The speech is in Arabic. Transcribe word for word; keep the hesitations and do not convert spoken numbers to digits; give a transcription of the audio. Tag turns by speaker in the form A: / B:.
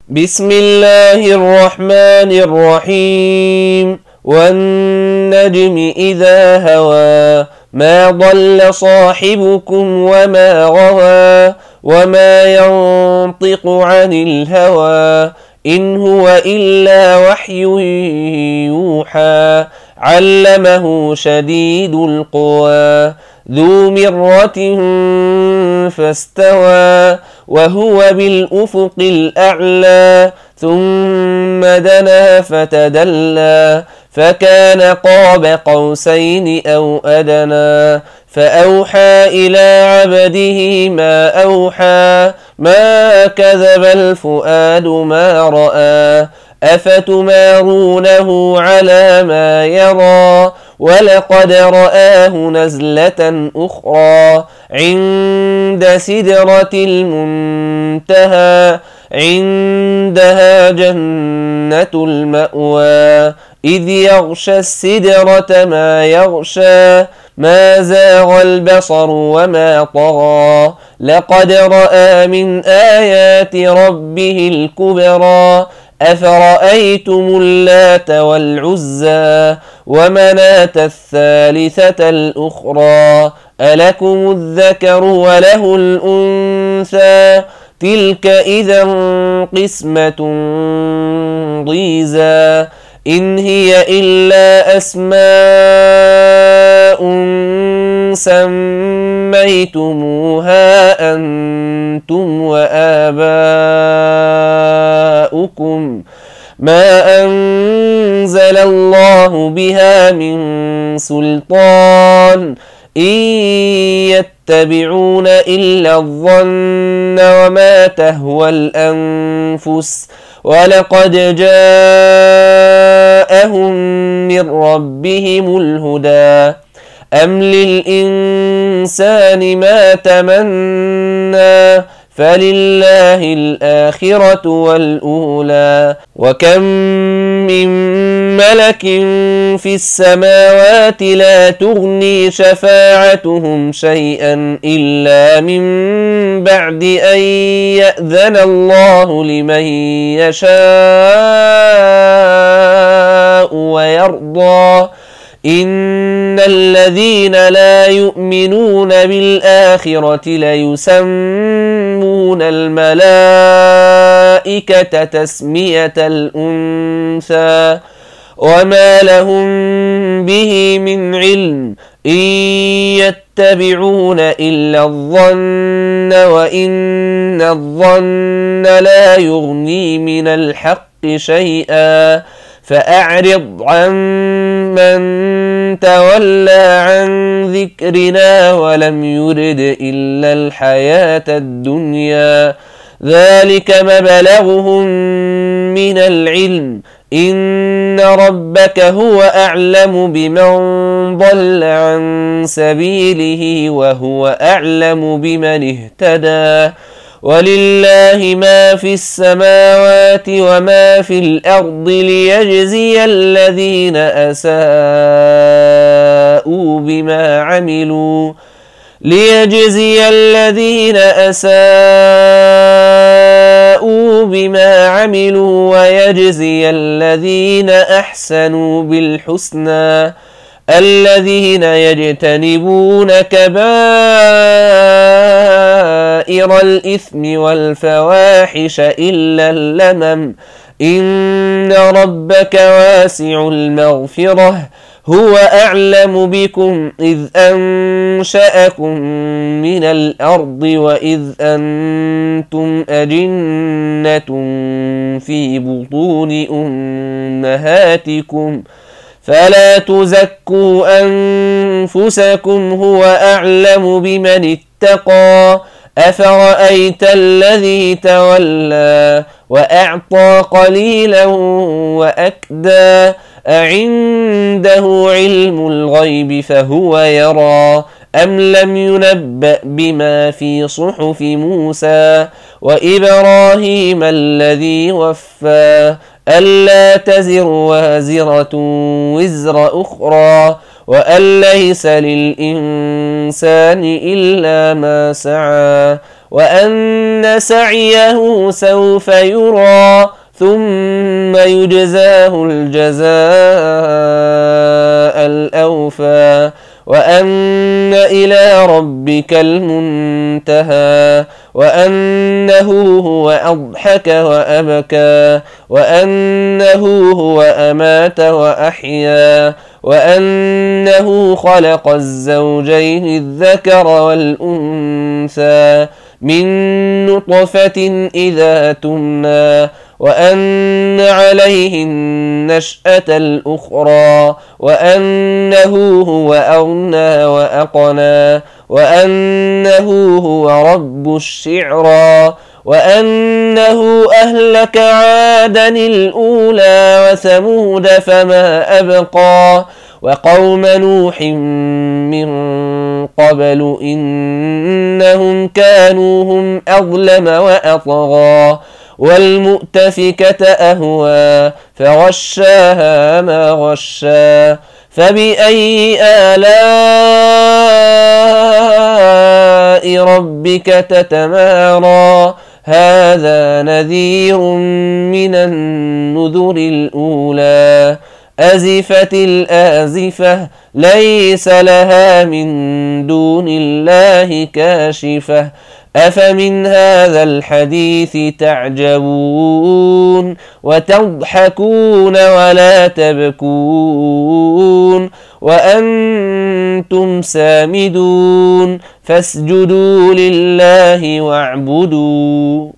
A: بسم الله الرحمن الرحيم والنجم إذا هوى ما ضل صاحبكم وما غوى وما ينطق عن الهوى إن هو إلا وحي يوحى علمه شديد القوى ذو مرة فاستوى وهو بالأفق الأعلى ثم دنا فتدلى فكان قاب قوسين أو أدنى فأوحى إلى عبده ما أوحى ما كذب الفؤاد ما رأى أفتمارونه على ما يرى ولقد رآه نزلة أخرى عند سدرة المنتهى عندها جنة المأوى إذ يغشى السدرة ما يغشى ما زاغ البصر وما طغى لقد رأى من آيات ربه الكبرى أفرأيتم اللات والعزى ومناة الثالثة الأخرى ألكم الذكر وله الأنثى تلك إذا قسمة ضيزى إن هي إلا أسماء سميتموها أنتم وآباؤكم ما أنزل الله بها من سلطان إن يتبعون إلا الظن وما تهوى الأنفس ولقد جاءهم من ربهم الهدى أم للإنسان ما تمنى فلله الآخرة والأولى وكم من ملك في السماوات لا تغني شفاعتهم شيئا إلا من بعد أن يأذن الله لمن يشاء ويرضى إن الذين لا يؤمنون بالآخرة ليسمون الملائكة تسمية الأنثى وما لهم به من علم إن يتبعون إلا الظن وإن الظن لا يغني من الحق شيئا فأعرض عن من تولى عن ذكرنا ولم يرد إلا الحياة الدنيا ذلك مبلغهم من العلم إن ربك هو أعلم بمن ضل عن سبيله وهو أعلم بمن اهتدى ولله ما في السماوات وما في الأرض ليجزي الذين أساءوا بما عملوا ليجزي الذين أساءوا بما عملوا ويجزي الذين أحسنوا بالحسنى الذين يجتنبون كبائر الإثم والفواحش إلا اللمم إن ربك واسع المغفرة هو أعلم بكم إذ أنشأكم من الأرض وإذ أنتم أجنة في بطون أمهاتكم فلا تزكوا أنفسكم هو أعلم بمن اتقى أفرأيت الذي تولى وأعطى قليلا وأكدى أعنده علم الغيب فهو يرى أم لم ينبأ بما في صحف موسى وإبراهيم الذي وفى ألا تزر وازرة وزر أخرى وأن ليس للإنسان إلا ما سعى وأن سعيه سوف يرى ثم يجزاه الجزاء الأوفى وأن إلى ربك المنتهى وأنه هو أضحك وأبكى وأنه هو أمات وأحيا وأنه خلق الزوجين الذكر والأنثى من نطفة إذا تمنى وأن عليه النشأة الأخرى وأنه هو أغنى وأقنى وأنه هو رب الشعرى وأنه أهلك عادا الأولى وثمود فما أبقى وقوم نوح من قبل إنهم كانوا هم أظلم وأطغى والمؤتفكة أهوى فغشاها ما غشا فبأي آلاء ربك تتمارى هذا نذير من النذر الأولى أزفت الآزفة ليس لها من دون الله كاشفة أفمن هذا الحديث تعجبون وتضحكون ولا تبكون وأنتم سامدون فاسجدوا لله واعبدوا.